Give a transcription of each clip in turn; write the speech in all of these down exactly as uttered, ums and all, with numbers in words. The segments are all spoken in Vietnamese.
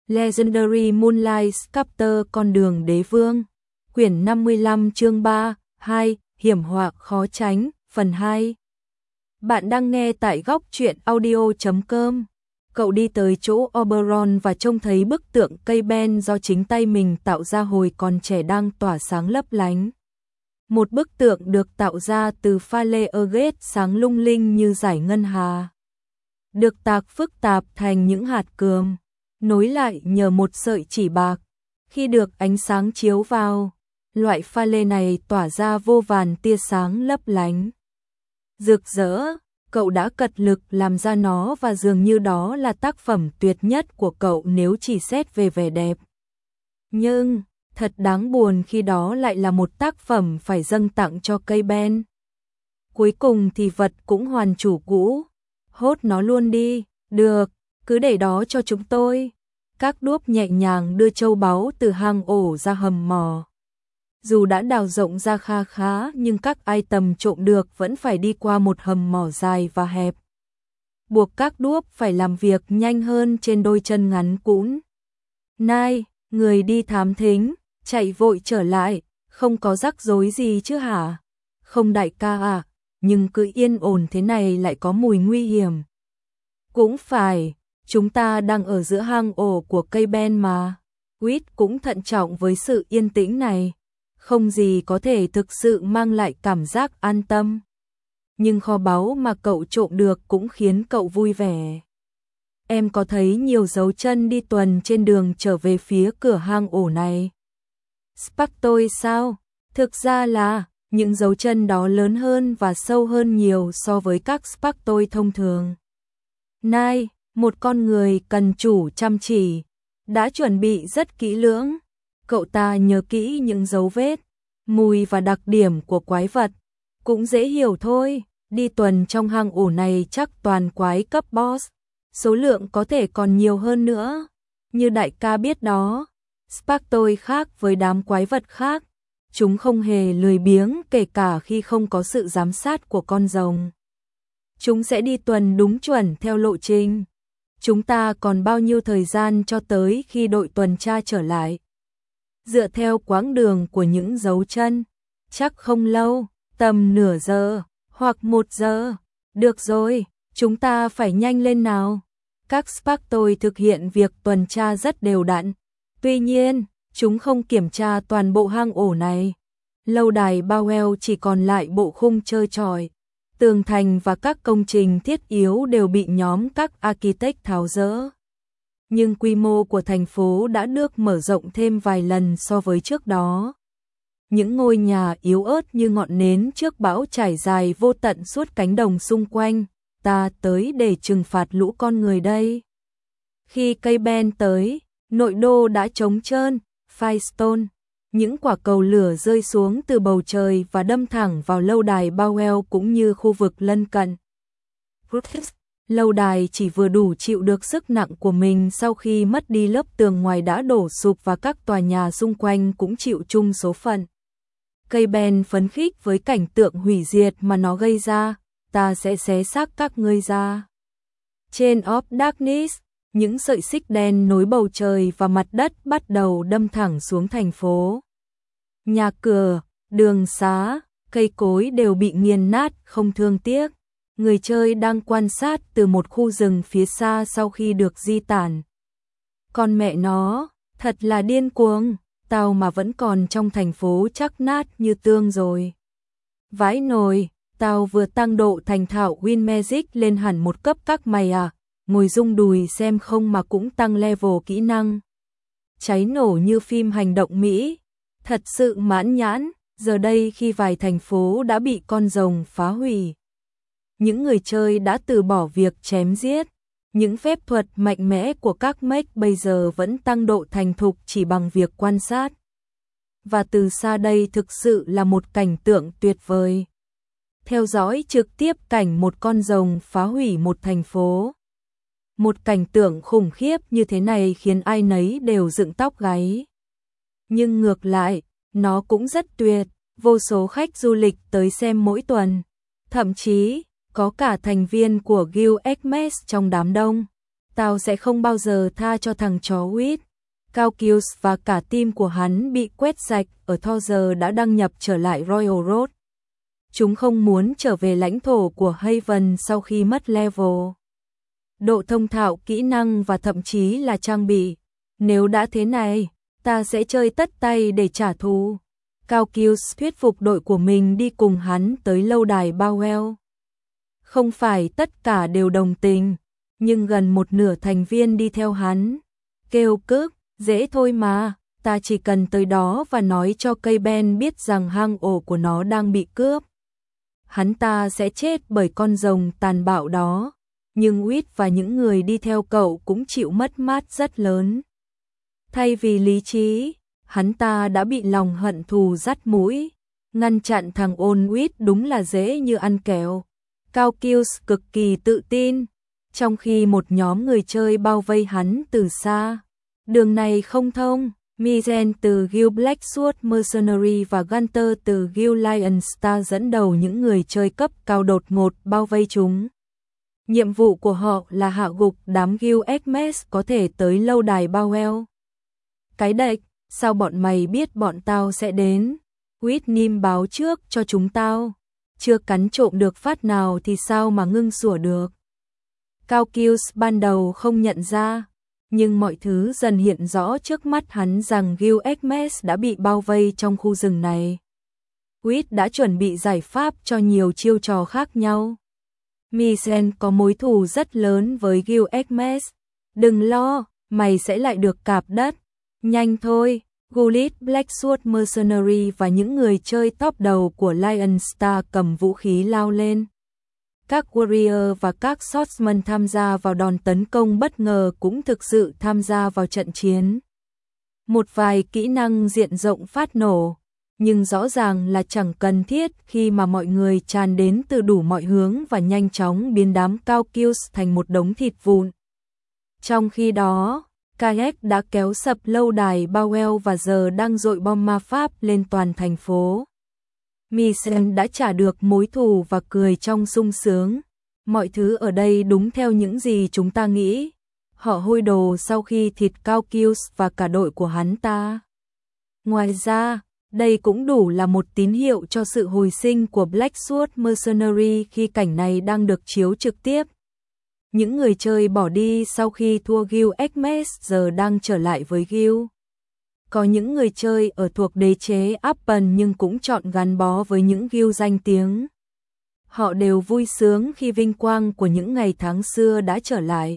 Legendary Moonlight Sculptor Con đường đế vương. Quyển năm mươi lăm chương ba, hai, hiểm họa khó tránh, phần hai. Bạn đang nghe tại góc truyện audio chấm com. Cậu đi tới chỗ Oberon và trông thấy bức tượng cây ben do chính tay mình tạo ra hồi còn trẻ đang tỏa sáng lấp lánh. Một bức tượng được tạo ra từ pha lê agate sáng lung linh như dải ngân hà. Được tạc phức tạp thành những hạt cườm, nối lại nhờ một sợi chỉ bạc. Khi được ánh sáng chiếu vào, loại pha lê này tỏa ra vô vàn tia sáng lấp lánh. Rực rỡ, cậu đã cật lực làm ra nó và dường như đó là tác phẩm tuyệt nhất của cậu nếu chỉ xét về vẻ đẹp. Nhưng, thật đáng buồn khi đó lại là một tác phẩm phải dâng tặng cho cây ben. Cuối cùng thì vật cũng hoàn chủ cũ. Hốt nó luôn đi, được, cứ để đó cho chúng tôi. Các đuốc nhẹ nhàng đưa châu báu từ hang ổ ra hầm mỏ. Dù đã đào rộng ra kha khá nhưng các item trộm được vẫn phải đi qua một hầm mỏ dài và hẹp. Buộc các đuốc phải làm việc nhanh hơn trên đôi chân ngắn cũn. Nai, người đi thám thính, chạy vội trở lại, không có rắc rối gì chứ hả? Không đại ca à, nhưng cứ yên ổn thế này lại có mùi nguy hiểm. Cũng phải, chúng ta đang ở giữa hang ổ của cây ben mà. Quýt cũng thận trọng với sự yên tĩnh này. Không gì có thể thực sự mang lại cảm giác an tâm. Nhưng kho báu mà cậu trộm được cũng khiến cậu vui vẻ. Em có thấy nhiều dấu chân đi tuần trên đường trở về phía cửa hang ổ này. Spactoid sao? Thực ra là, những dấu chân đó lớn hơn và sâu hơn nhiều so với các Spactoid thông thường. Nai, một con người cần chủ chăm chỉ, đã chuẩn bị rất kỹ lưỡng. Cậu ta nhớ kỹ những dấu vết, mùi và đặc điểm của quái vật. Cũng dễ hiểu thôi, đi tuần trong hang ổ này chắc toàn quái cấp boss. Số lượng có thể còn nhiều hơn nữa. Như đại ca biết đó, Spactoid khác với đám quái vật khác. Chúng không hề lười biếng kể cả khi không có sự giám sát của con rồng. Chúng sẽ đi tuần đúng chuẩn theo lộ trình. Chúng ta còn bao nhiêu thời gian cho tới khi đội tuần tra trở lại? Dựa theo quãng đường của những dấu chân, chắc không lâu, tầm nửa giờ, hoặc một giờ. Được rồi, chúng ta phải nhanh lên nào. Các Spactoid thực hiện việc tuần tra rất đều đặn. Tuy nhiên, chúng không kiểm tra toàn bộ hang ổ này. Lâu đài Bowell chỉ còn lại bộ khung trơ trọi. Tường thành và các công trình thiết yếu đều bị nhóm các architect tháo dỡ. Nhưng quy mô của thành phố đã được mở rộng thêm vài lần so với trước đó. Những ngôi nhà yếu ớt như ngọn nến trước bão trải dài vô tận suốt cánh đồng xung quanh. Ta tới để trừng phạt lũ con người đây. Khi cây ben tới, nội đô đã trống trơn. Firestone, những quả cầu lửa rơi xuống từ bầu trời và đâm thẳng vào lâu đài Bowell cũng như khu vực lân cận. Lâu đài chỉ vừa đủ chịu được sức nặng của mình sau khi mất đi lớp tường ngoài đã đổ sụp và các tòa nhà xung quanh cũng chịu chung số phận. Cây ben phấn khích với cảnh tượng hủy diệt mà nó gây ra, ta sẽ xé xác các ngươi ra. Trên of Darkness, những sợi xích đen nối bầu trời và mặt đất bắt đầu đâm thẳng xuống thành phố. Nhà cửa, đường xá, cây cối đều bị nghiền nát không thương tiếc. Người chơi đang quan sát từ một khu rừng phía xa sau khi được di tản. Con mẹ nó, thật là điên cuồng, tao mà vẫn còn trong thành phố chắc nát như tương rồi. Vãi nồi, tao vừa tăng độ thành thạo Win Magic lên hẳn một cấp các mày à, ngồi rung đùi xem không mà cũng tăng level kỹ năng. Cháy nổ như phim hành động Mỹ, thật sự mãn nhãn, giờ đây khi vài thành phố đã bị con rồng phá hủy. Những người chơi đã từ bỏ việc chém giết, những phép thuật mạnh mẽ của các mech bây giờ vẫn tăng độ thành thục chỉ bằng việc quan sát. Và từ xa đây thực sự là một cảnh tượng tuyệt vời. Theo dõi trực tiếp cảnh một con rồng phá hủy một thành phố. Một cảnh tượng khủng khiếp như thế này khiến ai nấy đều dựng tóc gáy. Nhưng ngược lại, nó cũng rất tuyệt, vô số khách du lịch tới xem mỗi tuần. Thậm chí, có cả thành viên của Guild Hermes trong đám đông. Tao sẽ không bao giờ tha cho thằng chó Huyết. Cao Kills và cả team của hắn bị quét sạch ở Thor đã đăng nhập trở lại Royal Road. Chúng không muốn trở về lãnh thổ của Haven sau khi mất level độ thông thạo kỹ năng và thậm chí là trang bị. Nếu đã thế này, ta sẽ chơi tất tay để trả thù. Cao Kills thuyết phục đội của mình đi cùng hắn tới lâu đài Bowell. Không phải tất cả đều đồng tình, nhưng gần một nửa thành viên đi theo hắn. Kêu cức, dễ thôi mà, ta chỉ cần tới đó và nói cho cây Ben biết rằng hang ổ của nó đang bị cướp. Hắn ta sẽ chết bởi con rồng tàn bạo đó, nhưng Huyết và những người đi theo cậu cũng chịu mất mát rất lớn. Thay vì lý trí, hắn ta đã bị lòng hận thù dắt mũi. Ngăn chặn thằng ôn Huyết đúng là dễ như ăn kẹo. Cao Kills cực kỳ tự tin, trong khi một nhóm người chơi bao vây hắn từ xa. Đường này không thông. Mizen từ Guild Blacksword Mercenary và Gunter từ Guild Lion Star dẫn đầu những người chơi cấp cao đột ngột bao vây chúng. Nhiệm vụ của họ là hạ gục đám Guild Hermes có thể tới lâu đài Bowell. Cái đệch, sao bọn mày biết bọn tao sẽ đến? Whitnim báo trước cho chúng tao. Chưa cắn trộm được phát nào thì sao mà ngưng sủa được. Cao Kills ban đầu không nhận ra, nhưng mọi thứ dần hiện rõ trước mắt hắn rằng Guild Hermes đã bị bao vây trong khu rừng này. Huyết đã chuẩn bị giải pháp cho nhiều chiêu trò khác nhau. Misen có mối thù rất lớn với Guild Hermes. Đừng lo, mày sẽ lại được cạp đất. Nhanh thôi, Guild Blacksword Mercenary và những người chơi top đầu của Lion Star cầm vũ khí lao lên. Các warrior và các swordsman tham gia vào đòn tấn công bất ngờ cũng thực sự tham gia vào trận chiến. Một vài kỹ năng diện rộng phát nổ, nhưng rõ ràng là chẳng cần thiết khi mà mọi người tràn đến từ đủ mọi hướng và nhanh chóng biến đám Cao Kills thành một đống thịt vụn. Trong khi đó, Kayak đã kéo sập lâu đài Bowell và giờ đang dội bom ma pháp lên toàn thành phố. Misen đã trả được mối thù và cười trong sung sướng. Mọi thứ ở đây đúng theo những gì chúng ta nghĩ. Họ hôi đồ sau khi thịt Cao Kills và cả đội của hắn ta. Ngoài ra, đây cũng đủ là một tín hiệu cho sự hồi sinh của Blacksword Mercenary khi cảnh này đang được chiếu trực tiếp. Những người chơi bỏ đi sau khi thua Guild Hermes giờ đang trở lại với Guild. Có những người chơi ở thuộc đế chế Appen nhưng cũng chọn gắn bó với những Guild danh tiếng. Họ đều vui sướng khi vinh quang của những ngày tháng xưa đã trở lại.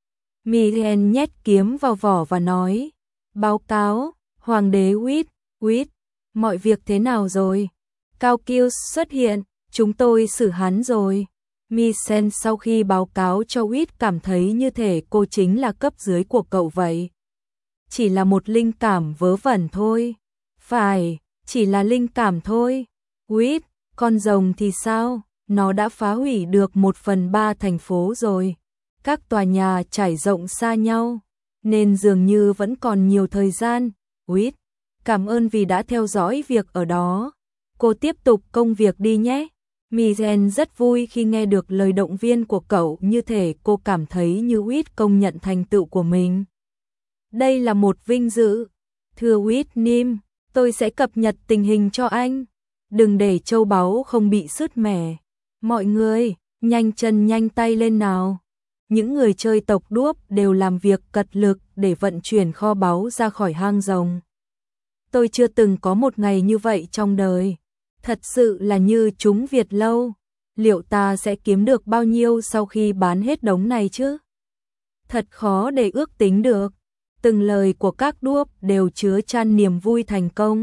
Miriam nhét kiếm vào vỏ và nói, báo cáo, Hoàng đế Huyết, Huyết, mọi việc thế nào rồi? Cao Kills xuất hiện, chúng tôi xử hắn rồi. Misen sau khi báo cáo cho Huyết cảm thấy như thể cô chính là cấp dưới của cậu vậy. Chỉ là một linh cảm vớ vẩn thôi. Phải, chỉ là linh cảm thôi. Huyết, con rồng thì sao? Nó đã phá hủy được một phần ba thành phố rồi. Các tòa nhà trải rộng xa nhau, nên dường như vẫn còn nhiều thời gian. Huyết, cảm ơn vì đã theo dõi việc ở đó. Cô tiếp tục công việc đi nhé. Mizen rất vui khi nghe được lời động viên của cậu, như thể cô cảm thấy như Huyết công nhận thành tựu của mình. Đây là một vinh dự. Thưa Whitnim, tôi sẽ cập nhật tình hình cho anh. Đừng để châu báu không bị sứt mẻ. Mọi người, nhanh chân nhanh tay lên nào. Những người chơi tộc đuốc đều làm việc cật lực để vận chuyển kho báu ra khỏi hang rồng. Tôi chưa từng có một ngày như vậy trong đời. Thật sự là như trúng Việt lâu. Liệu ta sẽ kiếm được bao nhiêu sau khi bán hết đống này chứ? Thật khó để ước tính được. Từng lời của các đuốc đều chứa chan niềm vui thành công.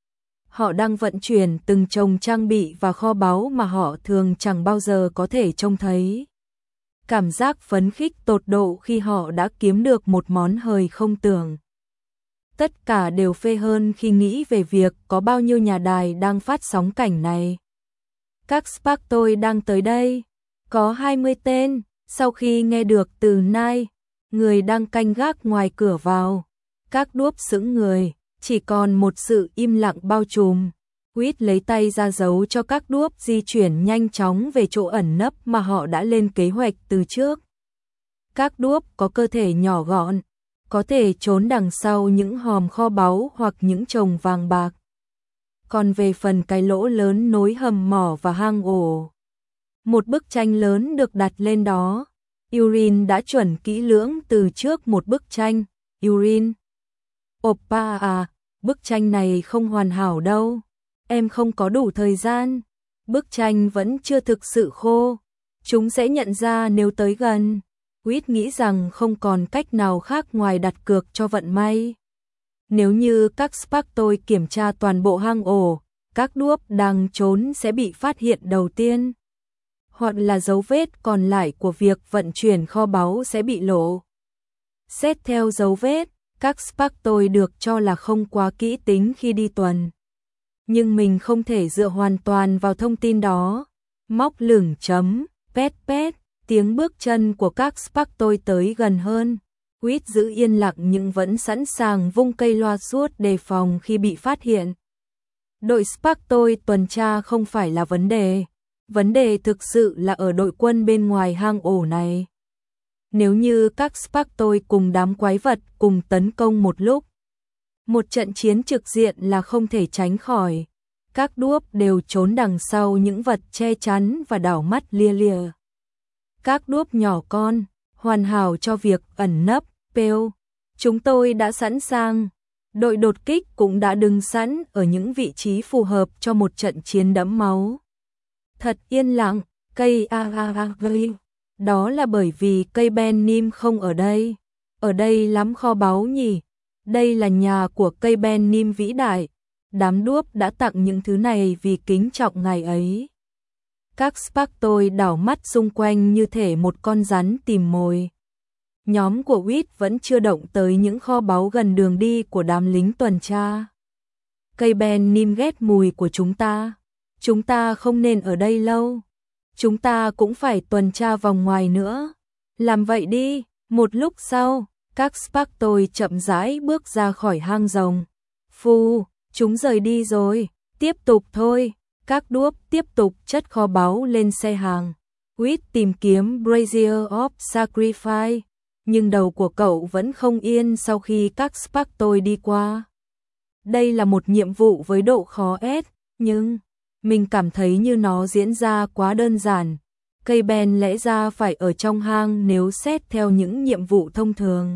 Họ đang vận chuyển từng chồng trang bị và kho báu mà họ thường chẳng bao giờ có thể trông thấy. Cảm giác phấn khích tột độ khi họ đã kiếm được một món hời không tưởng. Tất cả đều phê hơn khi nghĩ về việc có bao nhiêu nhà đài đang phát sóng cảnh này. Các Spartoid đang tới đây. Có hai mươi tên, sau khi nghe được từ Nai, người đang canh gác ngoài cửa vào. Các đuốc sững người, chỉ còn một sự im lặng bao trùm. Huyết lấy tay ra dấu cho các đuốc di chuyển nhanh chóng về chỗ ẩn nấp mà họ đã lên kế hoạch từ trước. Các đuốc có cơ thể nhỏ gọn, có thể trốn đằng sau những hòm kho báu hoặc những chồng vàng bạc. Còn về phần cái lỗ lớn nối hầm mỏ và hang ổ, một bức tranh lớn được đặt lên đó. Yurin đã chuẩn kỹ lưỡng từ trước một bức tranh. Yurin, oppa à, bức tranh này không hoàn hảo đâu. Em không có đủ thời gian. Bức tranh vẫn chưa thực sự khô. Chúng sẽ nhận ra nếu tới gần. Quýt nghĩ rằng không còn cách nào khác ngoài đặt cược cho vận may. Nếu như các Spartoid kiểm tra toàn bộ hang ổ, các đuốc đang trốn sẽ bị phát hiện đầu tiên. Hoặc là dấu vết còn lại của việc vận chuyển kho báu sẽ bị lộ. Xét theo dấu vết, các Spartoid được cho là không quá kỹ tính khi đi tuần. Nhưng mình không thể dựa hoàn toàn vào thông tin đó. Móc lửng chấm, pét pét, tiếng bước chân của các Spartoid tới gần hơn. Quýt giữ yên lặng nhưng vẫn sẵn sàng vung cây loa suốt đề phòng khi bị phát hiện. Đội Spartoid tuần tra không phải là vấn đề. Vấn đề thực sự là ở đội quân bên ngoài hang ổ này. Nếu như các Spartoid cùng đám quái vật cùng tấn công một lúc, một trận chiến trực diện là không thể tránh khỏi. Các đuốc đều trốn đằng sau những vật che chắn và đảo mắt lia lịa. Các đuốc nhỏ con, hoàn hảo cho việc ẩn nấp, pêu. Chúng tôi đã sẵn sàng. Đội đột kích cũng đã đứng sẵn ở những vị trí phù hợp cho một trận chiến đẫm máu. Thật yên lặng, cây a a a gây. Đó là bởi vì cây Ben Nim không ở đây. Ở đây lắm kho báu nhỉ. Đây là nhà của cây Ben Nim vĩ đại. Đám đuốc đã tặng những thứ này vì kính trọng ngày ấy. Các Spartoid đảo mắt xung quanh như thể một con rắn tìm mồi. Nhóm của Quýt vẫn chưa động tới những kho báu gần đường đi của đám lính tuần tra. Cây Ben Nim ghét mùi của chúng ta. Chúng ta không nên ở đây lâu. Chúng ta cũng phải tuần tra vòng ngoài nữa. Làm vậy đi. Một lúc sau, các Spartoid chậm rãi bước ra khỏi hang rồng. Phù, chúng rời đi rồi. Tiếp tục thôi. Các đuốc tiếp tục chất kho báu lên xe hàng. Quýt tìm kiếm Brazier of Sacrifice. Nhưng đầu của cậu vẫn không yên sau khi các Spartoid đi qua. Đây là một nhiệm vụ với độ khó S, nhưng mình cảm thấy như nó diễn ra quá đơn giản. Cây Ben lẽ ra phải ở trong hang nếu xét theo những nhiệm vụ thông thường.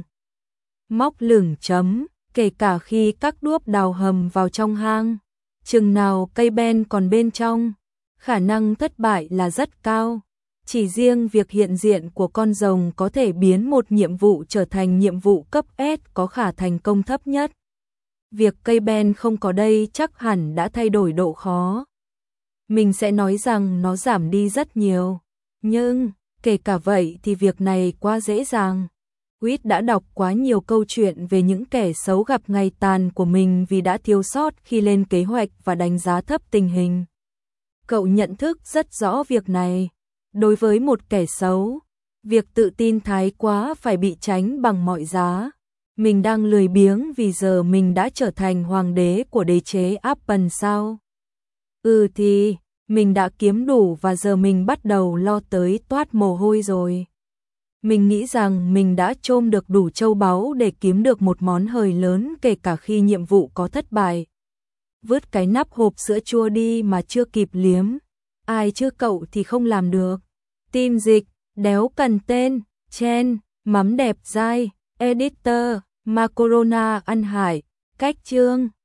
Móc lửng chấm, kể cả khi các đuốc đào hầm vào trong hang. Chừng nào cây Ben còn bên trong, khả năng thất bại là rất cao. Chỉ riêng việc hiện diện của con rồng có thể biến một nhiệm vụ trở thành nhiệm vụ cấp S có khả thành công thấp nhất. Việc cây Ben không có đây chắc hẳn đã thay đổi độ khó. Mình sẽ nói rằng nó giảm đi rất nhiều. Nhưng, kể cả vậy thì việc này quá dễ dàng. Quýt đã đọc quá nhiều câu chuyện về những kẻ xấu gặp ngày tàn của mình vì đã thiếu sót khi lên kế hoạch và đánh giá thấp tình hình. Cậu nhận thức rất rõ việc này. Đối với một kẻ xấu, việc tự tin thái quá phải bị tránh bằng mọi giá. Mình đang lười biếng vì giờ mình đã trở thành hoàng đế của đế chế Appen sao? Ừ thì, mình đã kiếm đủ và giờ mình bắt đầu lo tới toát mồ hôi rồi. Mình nghĩ rằng mình đã chôm được đủ châu báu để kiếm được một món hời lớn kể cả khi nhiệm vụ có thất bại. Vứt cái nắp hộp sữa chua đi mà chưa kịp liếm. Ai chứ cậu thì không làm được. Team dịch, đéo cần tên, Chen, mắm đẹp dai, editor, Macorona ăn hải, cách chương.